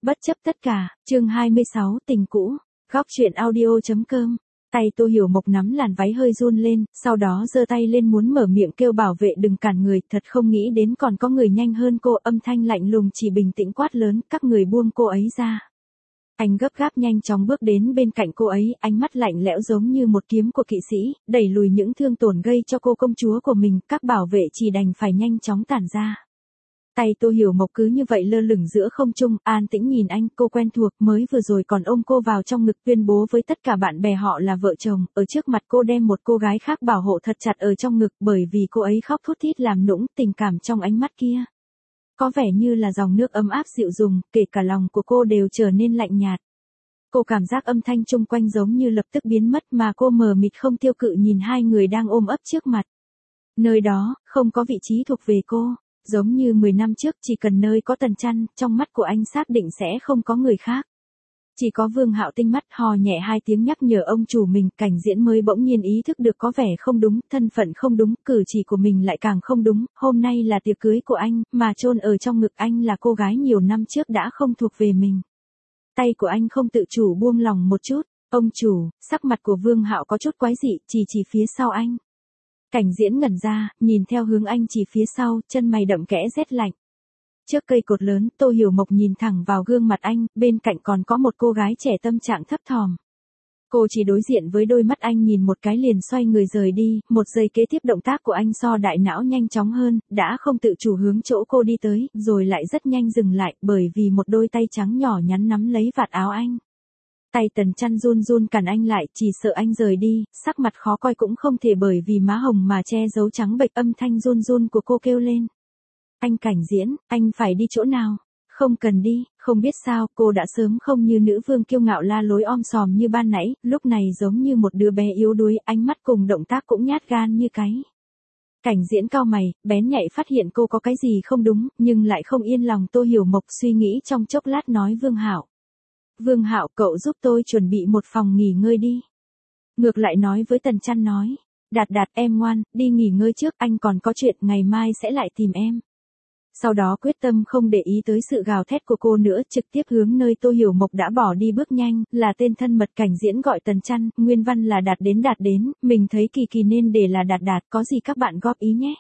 Bất chấp tất cả, chương 26, tình cũ. Góc truyện audio.com. Tay Tô Hiểu Mộc nắm làn váy hơi run lên, sau đó giơ tay lên muốn mở miệng kêu bảo vệ đừng cản người, thật không nghĩ đến còn có người nhanh hơn cô, âm thanh lạnh lùng chỉ bình tĩnh quát lớn, các người buông cô ấy ra. Anh gấp gáp nhanh chóng bước đến bên cạnh cô ấy, ánh mắt lạnh lẽo giống như một kiếm của kỵ sĩ, đẩy lùi những thương tổn gây cho cô công chúa của mình, các bảo vệ chỉ đành phải nhanh chóng tản ra. Tay Tô Hiểu Mộc cứ như vậy lơ lửng giữa không trung, an tĩnh nhìn anh, cô quen thuộc, mới vừa rồi còn ôm cô vào trong ngực tuyên bố với tất cả bạn bè họ là vợ chồng, ở trước mặt cô đem một cô gái khác bảo hộ thật chặt ở trong ngực bởi vì cô ấy khóc thút thít làm nũng, tình cảm trong ánh mắt kia. Có vẻ như là dòng nước ấm áp dịu dùng, kể cả lòng của cô đều trở nên lạnh nhạt. Cô cảm giác âm thanh chung quanh giống như lập tức biến mất mà cô mờ mịt không tiêu cự nhìn hai người đang ôm ấp trước mặt. Nơi đó, không có vị trí thuộc về cô. Giống như 10 năm trước chỉ cần nơi có Tần Chăn, trong mắt của anh xác định sẽ không có người khác. Chỉ có Vương Hạo tinh mắt hò nhẹ hai tiếng nhắc nhở ông chủ mình, Cảnh Diễn mới bỗng nhiên ý thức được có vẻ không đúng, thân phận không đúng, cử chỉ của mình lại càng không đúng, hôm nay là tiệc cưới của anh, mà chôn ở trong ngực anh là cô gái nhiều năm trước đã không thuộc về mình. Tay của anh không tự chủ buông lòng một chút, ông chủ, sắc mặt của Vương Hạo có chút quái dị, chỉ phía sau anh. Cảnh Diễn ngẩn ra, nhìn theo hướng anh chỉ phía sau, chân mày đậm kẽ rét lạnh. Trước cây cột lớn, Tô Hiểu Mộc nhìn thẳng vào gương mặt anh, bên cạnh còn có một cô gái trẻ tâm trạng thấp thỏm. Cô chỉ đối diện với đôi mắt anh nhìn một cái liền xoay người rời đi, một giây kế tiếp động tác của anh so đại não nhanh chóng hơn, đã không tự chủ hướng chỗ cô đi tới, rồi lại rất nhanh dừng lại, bởi vì một đôi tay trắng nhỏ nhắn nắm lấy vạt áo anh. Tay Tần Chăn run run cản anh lại, chỉ sợ anh rời đi, sắc mặt khó coi cũng không thể bởi vì má hồng mà che giấu trắng bệch, âm thanh run run của cô kêu lên. Anh Cảnh Diễn, anh phải đi chỗ nào? Không cần đi, không biết sao, cô đã sớm không như nữ vương kiêu ngạo la lối om sòm như ban nãy, lúc này giống như một đứa bé yếu đuối, ánh mắt cùng động tác cũng nhát gan như cái. Cảnh Diễn cau mày, bén nhạy phát hiện cô có cái gì không đúng, nhưng lại không yên lòng. Tô Hiểu Mộc suy nghĩ trong chốc lát nói Vương Hạo. Vương Hạo, cậu giúp tôi chuẩn bị một phòng nghỉ ngơi đi. Ngược lại nói với Tần Chăn nói. Đạt Đạt, em ngoan, đi nghỉ ngơi trước, anh còn có chuyện, ngày mai sẽ lại tìm em. Sau đó quyết tâm không để ý tới sự gào thét của cô nữa, trực tiếp hướng nơi Tô Hiểu Mộc đã bỏ đi bước nhanh, là tên thân mật. Cảnh Diễn gọi Tần Chăn, nguyên văn là Đạt đến, mình thấy kỳ kỳ nên để là Đạt, có gì các bạn góp ý nhé.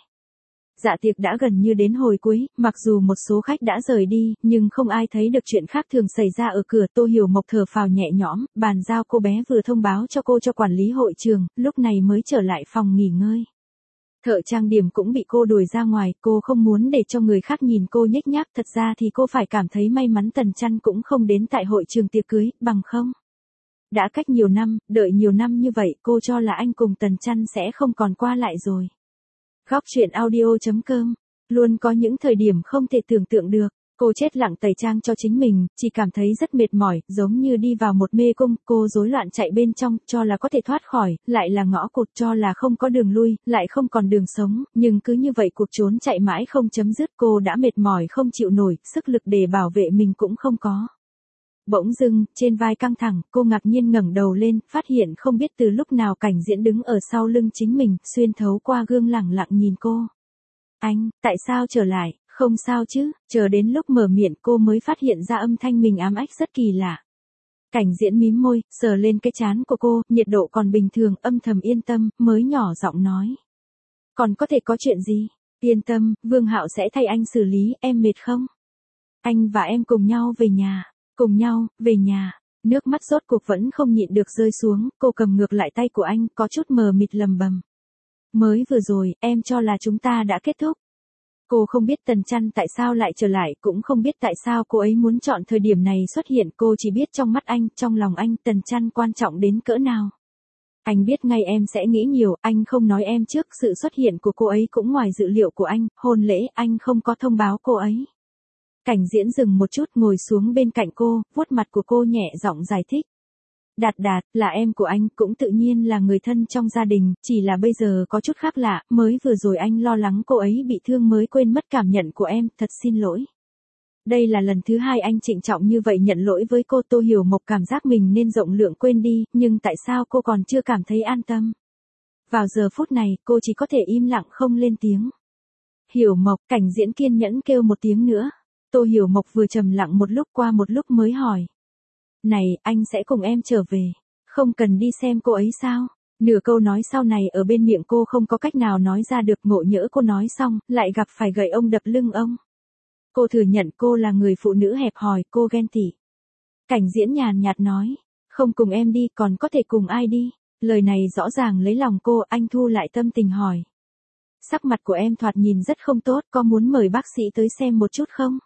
Dạ tiệc đã gần như đến hồi cuối, mặc dù một số khách đã rời đi, nhưng không ai thấy được chuyện khác thường xảy ra ở cửa. Tô Hiểu Mộc thở phào nhẹ nhõm, bàn giao cô bé vừa thông báo cho cô cho quản lý hội trường, lúc này mới trở lại phòng nghỉ ngơi. Thợ trang điểm cũng bị cô đuổi ra ngoài, cô không muốn để cho người khác nhìn cô nhếch nhác, thật ra thì cô phải cảm thấy may mắn Tần Chăn cũng không đến tại hội trường tiệc cưới, bằng không. Đã cách nhiều năm, đợi nhiều năm như vậy, cô cho là anh cùng Tần Chăn sẽ không còn qua lại rồi. Góc truyện audio.com. Luôn có những thời điểm không thể tưởng tượng được. Cô chết lặng tẩy trang cho chính mình, chỉ cảm thấy rất mệt mỏi, giống như đi vào một mê cung, cô rối loạn chạy bên trong, cho là có thể thoát khỏi, lại là ngõ cụt, cho là không có đường lui, lại không còn đường sống, nhưng cứ như vậy cuộc trốn chạy mãi không chấm dứt, cô đã mệt mỏi không chịu nổi, sức lực để bảo vệ mình cũng không có. Bỗng dưng, trên vai căng thẳng, cô ngạc nhiên ngẩng đầu lên, phát hiện không biết từ lúc nào Cảnh Diễn đứng ở sau lưng chính mình, xuyên thấu qua gương lẳng lặng nhìn cô. Anh, tại sao trở lại? Không sao chứ, chờ đến lúc mở miệng cô mới phát hiện ra âm thanh mình ám ách rất kỳ lạ. Cảnh Diễn mím môi, sờ lên cái trán của cô, nhiệt độ còn bình thường, âm thầm yên tâm, mới nhỏ giọng nói. Còn có thể có chuyện gì? Yên tâm, Vương Hạo sẽ thay anh xử lý, em mệt không? Anh và em cùng nhau về nhà. Cùng nhau, về nhà. Nước mắt rốt cuộc vẫn không nhịn được rơi xuống, cô cầm ngược lại tay của anh, có chút mờ mịt lầm bầm. Mới vừa rồi, em cho là chúng ta đã kết thúc. Cô không biết Tần Chăn tại sao lại trở lại, cũng không biết tại sao cô ấy muốn chọn thời điểm này xuất hiện, cô chỉ biết trong mắt anh, trong lòng anh, Tần Chăn quan trọng đến cỡ nào. Anh biết ngay em sẽ nghĩ nhiều, anh không nói em trước, sự xuất hiện của cô ấy cũng ngoài dự liệu của anh, hôn lễ, anh không có thông báo cô ấy. Cảnh Diễn dừng một chút ngồi xuống bên cạnh cô, vuốt mặt của cô nhẹ giọng giải thích. Đạt, là em của anh, cũng tự nhiên là người thân trong gia đình, chỉ là bây giờ có chút khác lạ, mới vừa rồi anh lo lắng cô ấy bị thương mới quên mất cảm nhận của em, thật xin lỗi. Đây là lần thứ hai anh trịnh trọng như vậy nhận lỗi với cô. Tô Hiểu Mộc cảm giác mình nên rộng lượng quên đi, nhưng tại sao cô còn chưa cảm thấy an tâm. Vào giờ phút này, cô chỉ có thể im lặng không lên tiếng. Hiểu Mộc, Cảnh Diễn kiên nhẫn kêu một tiếng nữa. Tô Hiểu Mộc vừa trầm lặng một lúc, qua một lúc mới hỏi. Này, anh sẽ cùng em trở về. Không cần đi xem cô ấy sao? Nửa câu nói sau này ở bên miệng cô không có cách nào nói ra được, ngộ nhỡ cô nói xong, lại gặp phải gậy ông đập lưng ông. Cô thừa nhận cô là người phụ nữ hẹp hòi, cô ghen tị. Cảnh Diễn nhàn nhạt nói. Không cùng em đi, còn có thể cùng ai đi? Lời này rõ ràng lấy lòng cô, anh thu lại tâm tình hỏi. Sắc mặt của em thoạt nhìn rất không tốt, có muốn mời bác sĩ tới xem một chút không?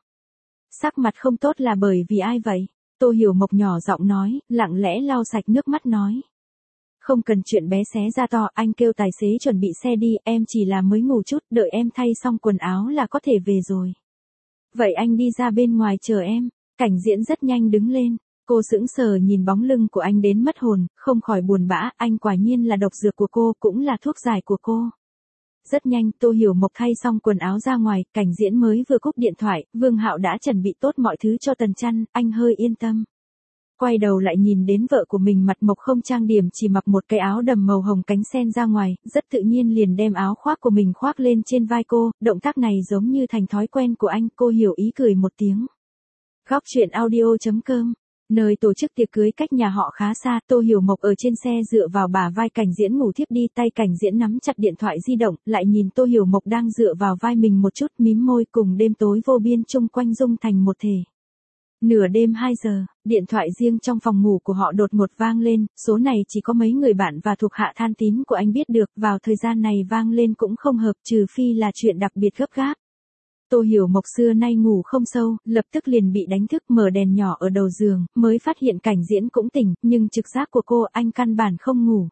Sắc mặt không tốt là bởi vì ai vậy? Tô Hiểu Mộc nhỏ giọng nói, lặng lẽ lau sạch nước mắt nói. Không cần chuyện bé xé ra to, anh kêu tài xế chuẩn bị xe đi, em chỉ là mới ngủ chút, đợi em thay xong quần áo là có thể về rồi. Vậy anh đi ra bên ngoài chờ em. Cảnh Diễn rất nhanh đứng lên. Cô sững sờ nhìn bóng lưng của anh đến mất hồn, không khỏi buồn bã, anh quả nhiên là độc dược của cô, cũng là thuốc giải của cô. Rất nhanh, Tô Hiểu Mộc thay xong quần áo ra ngoài, Cảnh Diễn mới vừa cúp điện thoại, Vương Hạo đã chuẩn bị tốt mọi thứ cho Tần Chăn, anh hơi yên tâm. Quay đầu lại nhìn đến vợ của mình mặt mộc không trang điểm, chỉ mặc một cái áo đầm màu hồng cánh sen ra ngoài, rất tự nhiên liền đem áo khoác của mình khoác lên trên vai cô, động tác này giống như thành thói quen của anh, cô hiểu ý cười một tiếng. Góc truyện audio.com. Nơi tổ chức tiệc cưới cách nhà họ khá xa, Tô Hiểu Mộc ở trên xe dựa vào bả vai Cảnh Diễn ngủ thiếp đi, tay Cảnh Diễn nắm chặt điện thoại di động, lại nhìn Tô Hiểu Mộc đang dựa vào vai mình một chút, mím môi, cùng đêm tối vô biên chung quanh dung thành một thể. Nửa đêm 2 giờ, điện thoại riêng trong phòng ngủ của họ đột ngột vang lên, số này chỉ có mấy người bạn và thuộc hạ thân tín của anh biết được, vào thời gian này vang lên cũng không hợp, trừ phi là chuyện đặc biệt gấp gáp. Tô Hiểu Mộc xưa nay ngủ không sâu, lập tức liền bị đánh thức, mở đèn nhỏ ở đầu giường, mới phát hiện Cảnh Diễn cũng tỉnh, nhưng trực giác của cô, anh căn bản không ngủ.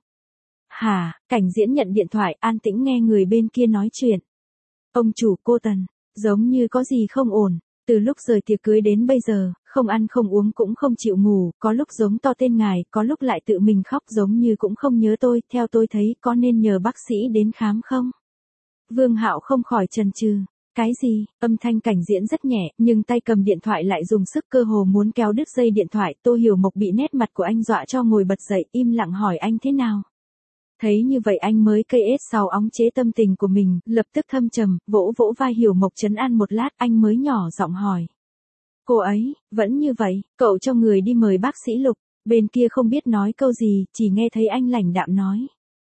Hả? Cảnh Diễn nhận điện thoại, an tĩnh nghe người bên kia nói chuyện. Ông chủ, cô Tần, giống như có gì không ổn. Từ lúc rời tiệc cưới đến bây giờ, không ăn không uống cũng không chịu ngủ, có lúc giống to tên ngài, có lúc lại tự mình khóc giống như cũng không nhớ tôi, theo tôi thấy có nên nhờ bác sĩ đến khám không? Vương Hạo không khỏi chần chừ. Cái gì? Âm thanh Cảnh Diễn rất nhẹ, nhưng tay cầm điện thoại lại dùng sức, cơ hồ muốn kéo đứt dây điện thoại. Tô Hiểu Mộc bị nét mặt của anh dọa cho ngồi bật dậy, im lặng hỏi anh thế nào. Thấy như vậy anh mới cây ết sau óng chế tâm tình của mình, lập tức thâm trầm, vỗ vỗ vai Hiểu Mộc trấn an một lát, anh mới nhỏ giọng hỏi. Cô ấy, vẫn như vậy, cậu cho người đi mời bác sĩ Lục. Bên kia không biết nói câu gì, chỉ nghe thấy anh lãnh đạm nói.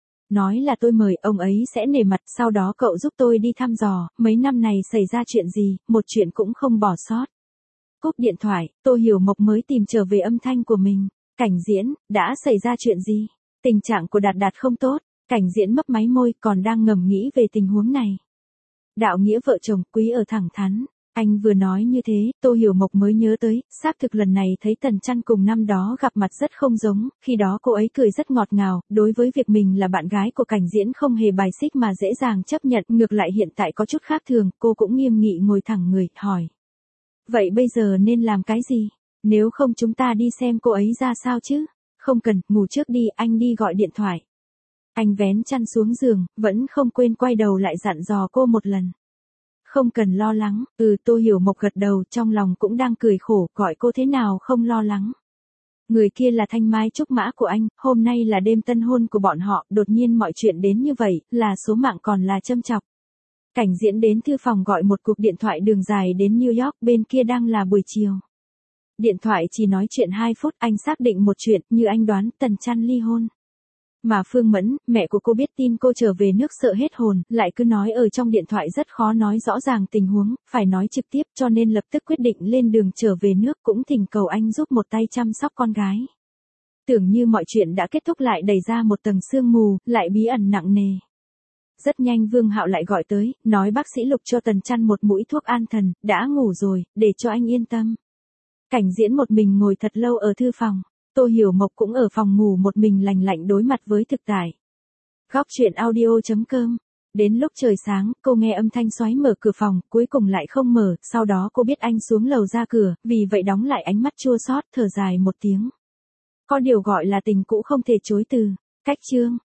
Nói là tôi mời, ông ấy sẽ nể mặt, sau đó cậu giúp tôi đi thăm dò, mấy năm này xảy ra chuyện gì, một chuyện cũng không bỏ sót. Cúp điện thoại, Tô Hiểu Mộc mới tìm trở về âm thanh của mình. Cảnh Diễn, đã xảy ra chuyện gì? Tình trạng của Đạt Đạt không tốt. Cảnh Diễn mấp máy môi, còn đang ngầm nghĩ về tình huống này. Đạo nghĩa vợ chồng, quý ở thẳng thắn. Anh vừa nói như thế, Tô Hiểu Mộc mới nhớ tới, xác thực lần này thấy Tần Chăn cùng năm đó gặp mặt rất không giống, khi đó cô ấy cười rất ngọt ngào, đối với việc mình là bạn gái của Cảnh Diễn không hề bài xích mà dễ dàng chấp nhận, ngược lại hiện tại có chút khác thường, cô cũng nghiêm nghị ngồi thẳng người, hỏi. Vậy bây giờ nên làm cái gì? Nếu không chúng ta đi xem cô ấy ra sao chứ? Không cần, ngủ trước đi, anh đi gọi điện thoại. Anh vén chăn xuống giường, vẫn không quên quay đầu lại dặn dò cô một lần. Không cần lo lắng, Tô Hiểu Mộc gật đầu, trong lòng cũng đang cười khổ, gọi cô thế nào không lo lắng. Người kia là thanh mai trúc mã của anh, hôm nay là đêm tân hôn của bọn họ, đột nhiên mọi chuyện đến như vậy, là số mạng còn là châm chọc. Cảnh Diễn đến thư phòng gọi một cuộc điện thoại đường dài đến New York, bên kia đang là buổi chiều. Điện thoại chỉ nói chuyện 2 phút, anh xác định một chuyện, như anh đoán, Tần Chăn ly hôn. Mà Phương Mẫn, mẹ của cô biết tin cô trở về nước sợ hết hồn, lại cứ nói ở trong điện thoại rất khó nói rõ ràng tình huống, phải nói trực tiếp, cho nên lập tức quyết định lên đường trở về nước, cũng thỉnh cầu anh giúp một tay chăm sóc con gái. Tưởng như mọi chuyện đã kết thúc lại đẩy ra một tầng sương mù, lại bí ẩn nặng nề. Rất nhanh Vương Hạo lại gọi tới, nói bác sĩ Lục cho Tần Chăn một mũi thuốc an thần, đã ngủ rồi, để cho anh yên tâm. Cảnh Diễn một mình ngồi thật lâu ở thư phòng. Tô Hiểu Mộc cũng ở phòng ngủ một mình lành lạnh đối mặt với thực tại. Góc truyện audio.com. Đến lúc trời sáng, cô nghe âm thanh xoáy mở cửa phòng, cuối cùng lại không mở, sau đó cô biết anh xuống lầu ra cửa, vì vậy đóng lại, ánh mắt chua xót, thở dài một tiếng. Có điều gọi là tình cũ không thể chối từ. Cách chương.